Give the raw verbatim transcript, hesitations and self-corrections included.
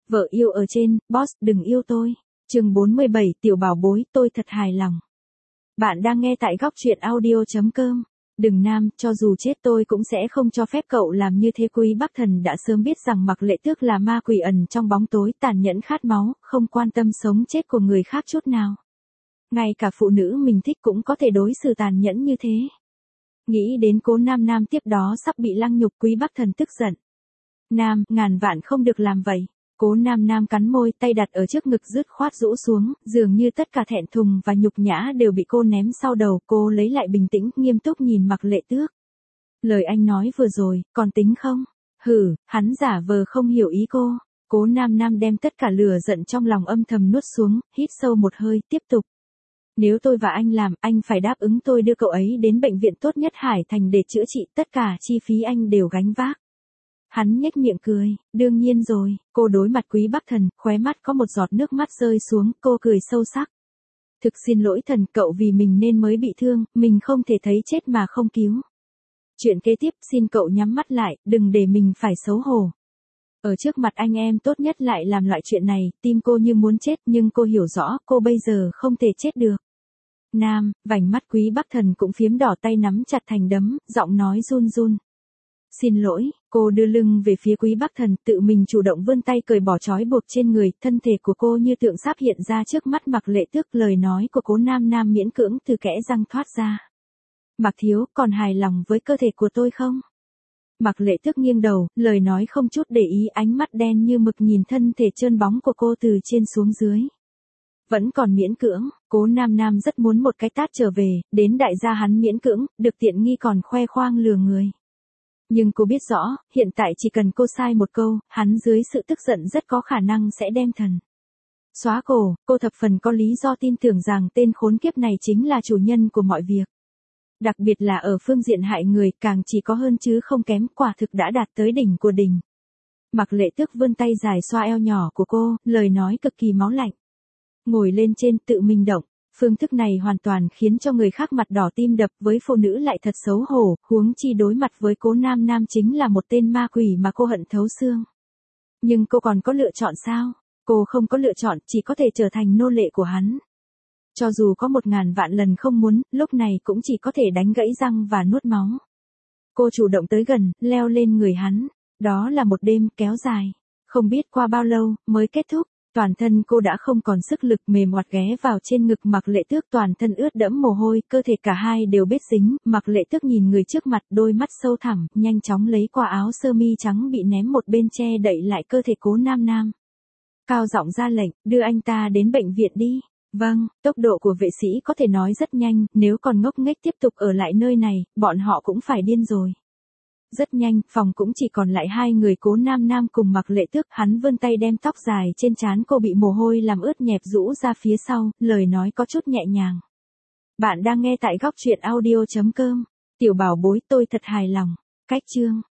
Vợ yêu ở trên, boss đừng yêu tôi. Chương bốn mươi bảy, tiểu bảo bối, tôi thật hài lòng. Bạn đang nghe tại góc truyện audio chấm com. Đừng Nam, cho dù chết tôi cũng sẽ không cho phép cậu làm như thế. Quý Bắc Thần đã sớm biết rằng Mạc Lệ Tước là ma quỷ ẩn trong bóng tối, tàn nhẫn khát máu, không quan tâm sống chết của người khác chút nào. Ngay cả phụ nữ mình thích cũng có thể đối xử tàn nhẫn như thế. Nghĩ đến Cố Nam Nam tiếp đó sắp bị lăng nhục, Quý Bắc Thần tức giận. Nam, ngàn vạn không được làm vậy. Cố Nam Nam cắn môi, tay đặt ở trước ngực dứt khoát rũ xuống, dường như tất cả thẹn thùng và nhục nhã đều bị cô ném sau đầu. Cô lấy lại bình tĩnh, nghiêm túc nhìn Mạc Lệ Tước. Lời anh nói vừa rồi, còn tính không? Hử, hắn giả vờ không hiểu ý cô. Cố Nam Nam đem tất cả lửa giận trong lòng âm thầm nuốt xuống, hít sâu một hơi, tiếp tục. Nếu tôi và anh làm, anh phải đáp ứng tôi đưa cậu ấy đến bệnh viện tốt nhất Hải Thành để chữa trị, tất cả chi phí anh đều gánh vác. Hắn nhếch miệng cười, đương nhiên rồi. Cô đối mặt Quý Bắc Thần, khóe mắt có một giọt nước mắt rơi xuống, cô cười sâu sắc. Thực xin lỗi Thần, cậu vì mình nên mới bị thương, mình không thể thấy chết mà không cứu. Chuyện kế tiếp, xin cậu nhắm mắt lại, đừng để mình phải xấu hổ. Ở trước mặt anh em tốt nhất lại làm loại chuyện này, tim cô như muốn chết nhưng cô hiểu rõ cô bây giờ không thể chết được. Nam, vành mắt Quý Bắc Thần cũng phiếm đỏ, tay nắm chặt thành đấm, giọng nói run run. Xin lỗi, cô đưa lưng về phía Quý Bắc Thần, tự mình chủ động vươn tay cởi bỏ trói buộc trên người, thân thể của cô như tượng sáp hiện ra trước mắt Mạc Lệ Tước. Lời nói của Cố Nam Nam miễn cưỡng từ kẽ răng thoát ra. Mạc thiếu, còn hài lòng với cơ thể của tôi không? Mạc Lệ Tước nghiêng đầu, lời nói không chút để ý, ánh mắt đen như mực nhìn thân thể trơn bóng của cô từ trên xuống dưới. Vẫn còn miễn cưỡng. Cố Nam Nam rất muốn một cái tát trở về, đến đại gia hắn miễn cưỡng, được tiện nghi còn khoe khoang lừa người. Nhưng cô biết rõ, hiện tại chỉ cần cô sai một câu, hắn dưới sự tức giận rất có khả năng sẽ đem thần xóa cổ. Cô thập phần có lý do tin tưởng rằng tên khốn kiếp này chính là chủ nhân của mọi việc. Đặc biệt là ở phương diện hại người, càng chỉ có hơn chứ không kém, quả thực đã đạt tới đỉnh của đỉnh. Mạc Lệ Tước vươn tay dài xoa eo nhỏ của cô, lời nói cực kỳ máu lạnh. Ngồi lên trên, tự mình động. Phương thức này hoàn toàn khiến cho người khác mặt đỏ tim đập, với phụ nữ lại thật xấu hổ, huống chi đối mặt với Cố Nam Nam chính là một tên ma quỷ mà cô hận thấu xương. Nhưng cô còn có lựa chọn sao? Cô không có lựa chọn, chỉ có thể trở thành nô lệ của hắn. Cho dù có một ngàn vạn lần không muốn, lúc này cũng chỉ có thể đánh gãy răng và nuốt máu. Cô chủ động tới gần, leo lên người hắn. Đó là một đêm kéo dài. Không biết qua bao lâu, mới kết thúc. Toàn thân cô đã không còn sức lực, mềm oặt ghé vào trên ngực Mạc Lệ Tước, toàn thân ướt đẫm mồ hôi, cơ thể cả hai đều bết dính. Mạc Lệ Tước nhìn người trước mặt, đôi mắt sâu thẳm, nhanh chóng lấy qua áo sơ mi trắng bị ném một bên che đậy lại cơ thể Cố Nam Nam. Cao giọng ra lệnh, đưa anh ta đến bệnh viện đi. Vâng, tốc độ của vệ sĩ có thể nói rất nhanh, nếu còn ngốc nghếch tiếp tục ở lại nơi này, bọn họ cũng phải điên rồi. Rất nhanh, phòng cũng chỉ còn lại hai người, Cố Nam Nam cùng Mạc Lệ Tước. Hắn vươn tay đem tóc dài trên trán cô bị mồ hôi làm ướt nhẹp rũ ra phía sau, lời nói có chút nhẹ nhàng. Bạn đang nghe tại góc truyện audio chấm com. Tiểu bảo bối, tôi thật hài lòng. Cách chương.